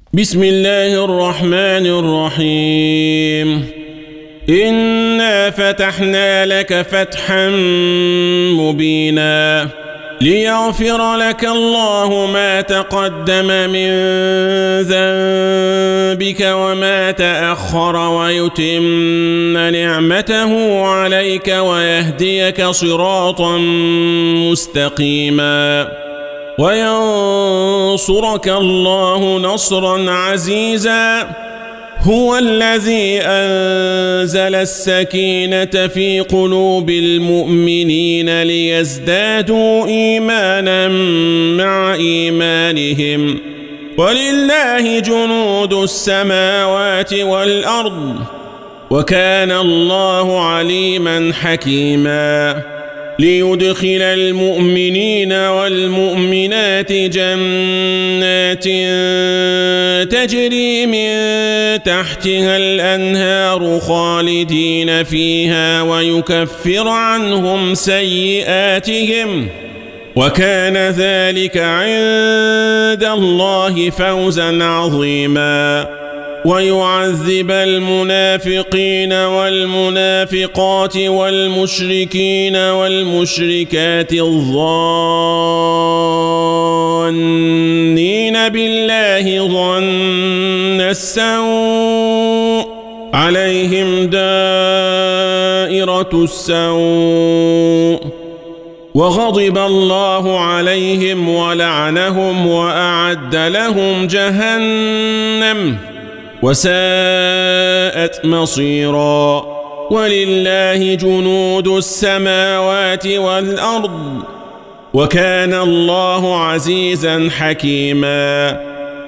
بسم الله الرحمن الرحيم. إنا فتحنا لك فتحا مبينا ليغفر لك الله ما تقدم من ذنبك وما تأخر ويتم نعمته عليك ويهديك صراطا مستقيما وينصرك الله نصرا عزيزا. هو الذي أنزل السكينة في قلوب المؤمنين ليزدادوا إيمانا مع إيمانهم ولله جنود السماوات والأرض وكان الله عليما حكيما. ليدخل المؤمنين والمؤمنات جنات تجري من تحتها الأنهار خالدين فيها ويكفر عنهم سيئاتهم وكان ذلك عند الله فوزا عظيما. ويعذب المنافقين والمنافقات والمشركين والمشركات الظانين بالله ظن السوء عليهم دائرة السوء وغضب الله عليهم ولعنهم وأعد لهم جهنم وساءت مصيرا. ولله جنود السماوات والأرض وكان الله عزيزا حكيما.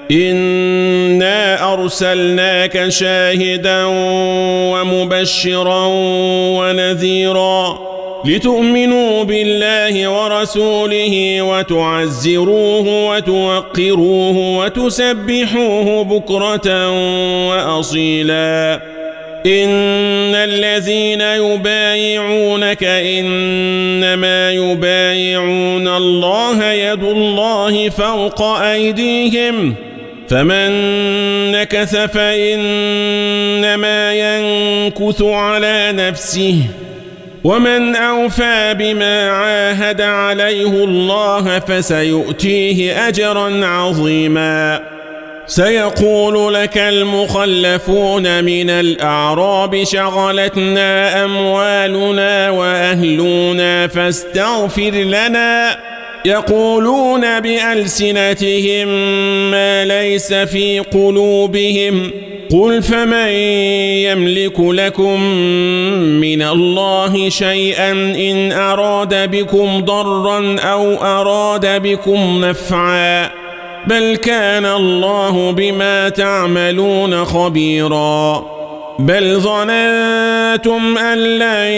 إنا أرسلناك شاهدا ومبشرا ونذيرا لتؤمنوا بالله ورسوله وتعزروه وتوقروه وتسبحوه بكرة وأصيلا. إن الذين يبايعونك إنما يبايعون الله يد الله فوق أيديهم فمن نكث فإنما ينكث على نفسه ومن أوفى بما عاهد عليه الله فسيؤتيه أجرا عظيما. سيقول لك المخلفون من الأعراب شغلتنا أموالنا وأهلنا فاستغفر لنا يقولون بألسنتهم ما ليس في قلوبهم قل فمن يملك لكم من الله شيئا إن أراد بكم ضرا أو أراد بكم نفعا بل كان الله بما تعملون خبيرا. بل ظننتم أن لن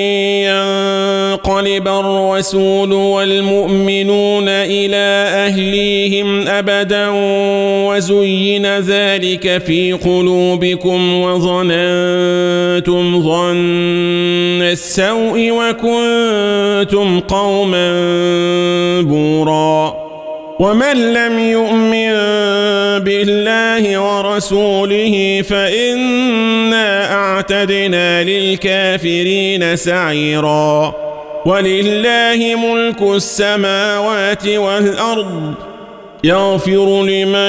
ينقلب الرسول والمؤمنون إلى أهليهم أبدا وزين ذلك في قلوبكم وظننتم ظن السوء وكنتم قوما بورا. ومن لم يؤمن بالله ورسوله فإنا أعتدنا للكافرين سعيرا. ولله ملك السماوات والأرض يغفر لمن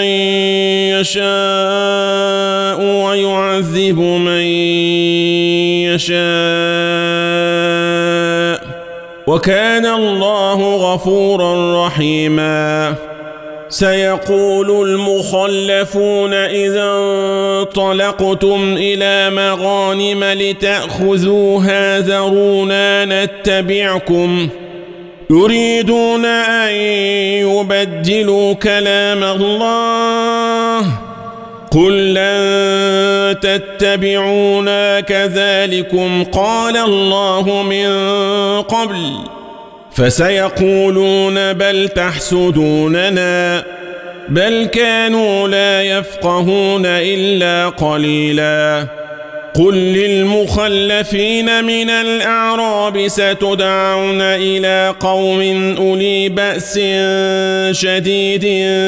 يشاء ويعذب من يشاء وكان الله غفورا رحيما. سيقول المخلفون إذا انطلقتم إلى مغانم لتأخذوها ذرونا نتبعكم يريدون أن يبدلوا كلام الله قل لن تتبعونا كذلكم قال الله من قبل فسيقولون بل تحسدوننا بل كانوا لا يفقهون إلا قليلا. قل للمخلفين من الأعراب ستدعون إلى قوم أولي بأس شديد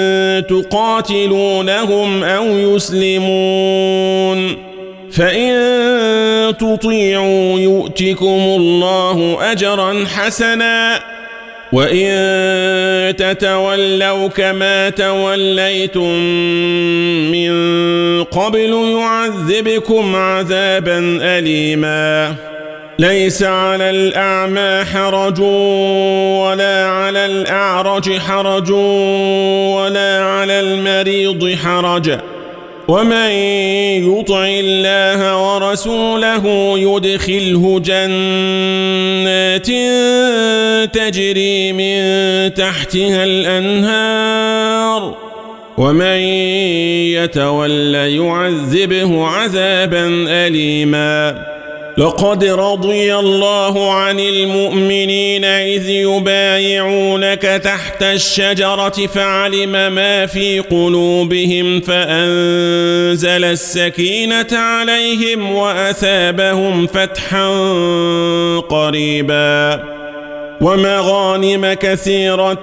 تقاتلونهم أو يسلمون فإن تطيعوا يؤتكم الله أجرا حسنا وإن تتولوا كما توليتم من قبل يعذبكم عذابا أليما ليس على الأعمى حرج ولا على الأعرج حرج ولا على المريض حرج ومن يطع الله ورسوله يدخله جنات تجري من تحتها الأنهار ومن يتول يعذبه عذابا أليما لقد رضي الله عن المؤمنين إذ يبايعونك تحت الشجرة فعلم ما في قلوبهم فأنزل السكينة عليهم وأثابهم فتحا قريبا ومغانم كثيرة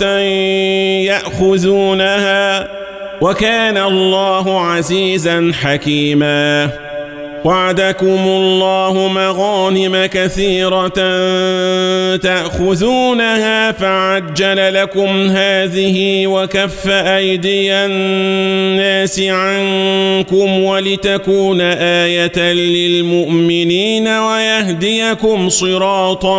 يأخذونها وكان الله عزيزا حكيما وعدكم الله مغانم كثيرة تأخذونها فعجل لكم هذه وكف أيدي الناس عنكم ولتكون آية للمؤمنين ويهديكم صراطا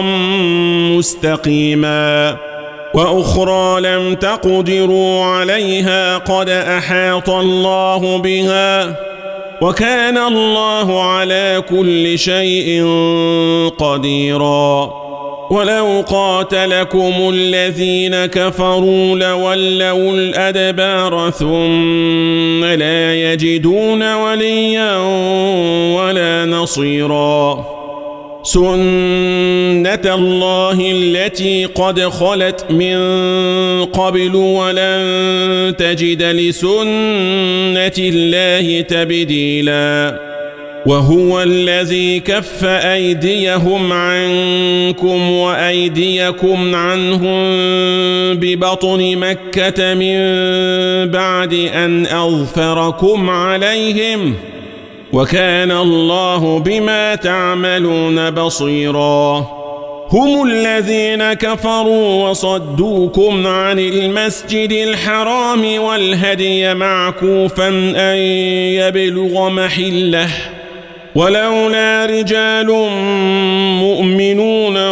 مستقيما وأخرى لم تقدروا عليها قد أحاط الله بها وكان الله على كل شيء قديرا ولو قاتلكم الذين كفروا لولوا الأدبار ثم لا يجدون وليا ولا نصيرا سنة الله التي قد خلت من قبل ولن تجد لسنة الله تبديلا وهو الذي كف أيديهم عنكم وأيديكم عنهم ببطن مكة من بعد أن أظفركم عليهم وكان الله بما تعملون بصيرا هم الذين كفروا وصدوكم عن المسجد الحرام والهدي معكوفا أن يبلغ محله ولولا رجال مؤمنون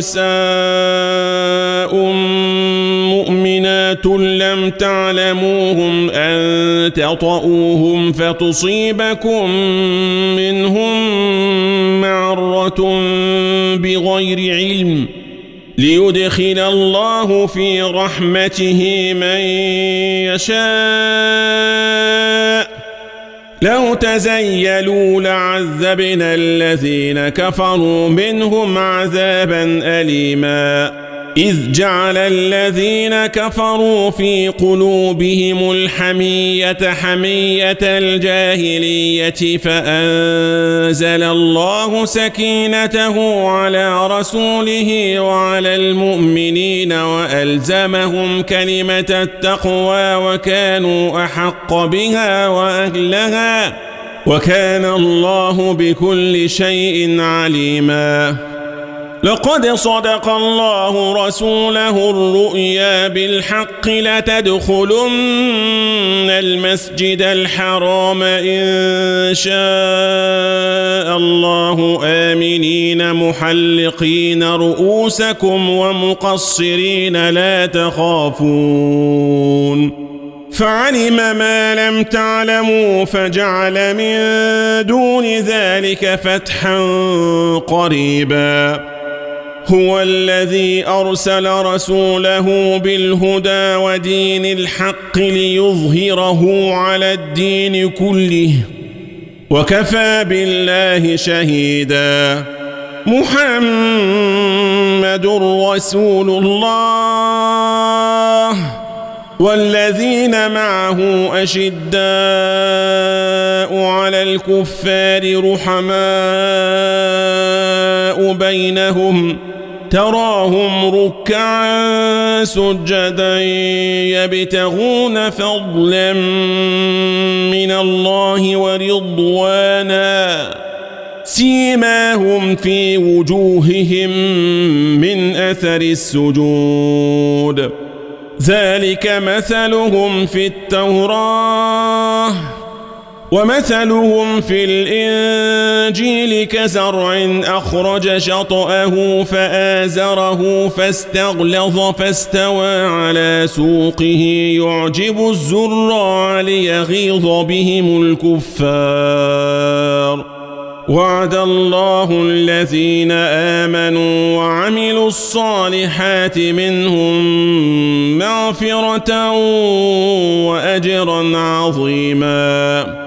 ونساء مؤمنات لم تعلموهم أن تطؤوهم فتصيبكم منهم معرة بغير علم ليدخل الله في رحمته من يشاء لو تزيلوا لعذبنا الذين كفروا منهم عذابا أليما إذ جعل الذين كفروا في قلوبهم الحمية حمية الجاهلية فأنزل الله سكينته على رسوله وعلى المؤمنين وألزمهم كلمة التقوى وكانوا أحق بها وأهلها وكان الله بكل شيء عليما لقد صدق الله رسوله الرؤيا بالحق لتدخلن المسجد الحرام إن شاء الله آمنين محلقين رؤوسكم ومقصرين لا تخافون فعلم ما لم تعلموا فجعل من دون ذلك فتحا قريبا هو الذي أرسل رسوله بالهدى ودين الحق ليظهره على الدين كله وكفى بالله شهيدا محمد رسول الله والذين معه أشداء على الكفار رحماء بينهم تراهم ركعا سجدا يبتغون فضلا من الله ورضوانا سيماهم في وجوههم من أثر السجود ذلك مثلهم في التوراة ومثلهم في الإنجيل كزرع أخرج شطأه فآزره فاستغلظ فاستوى على سوقه يعجب الزراع ليغيظ بهم الكفار وعد الله الذين آمنوا وعملوا الصالحات منهم مغفرة وأجرا عظيما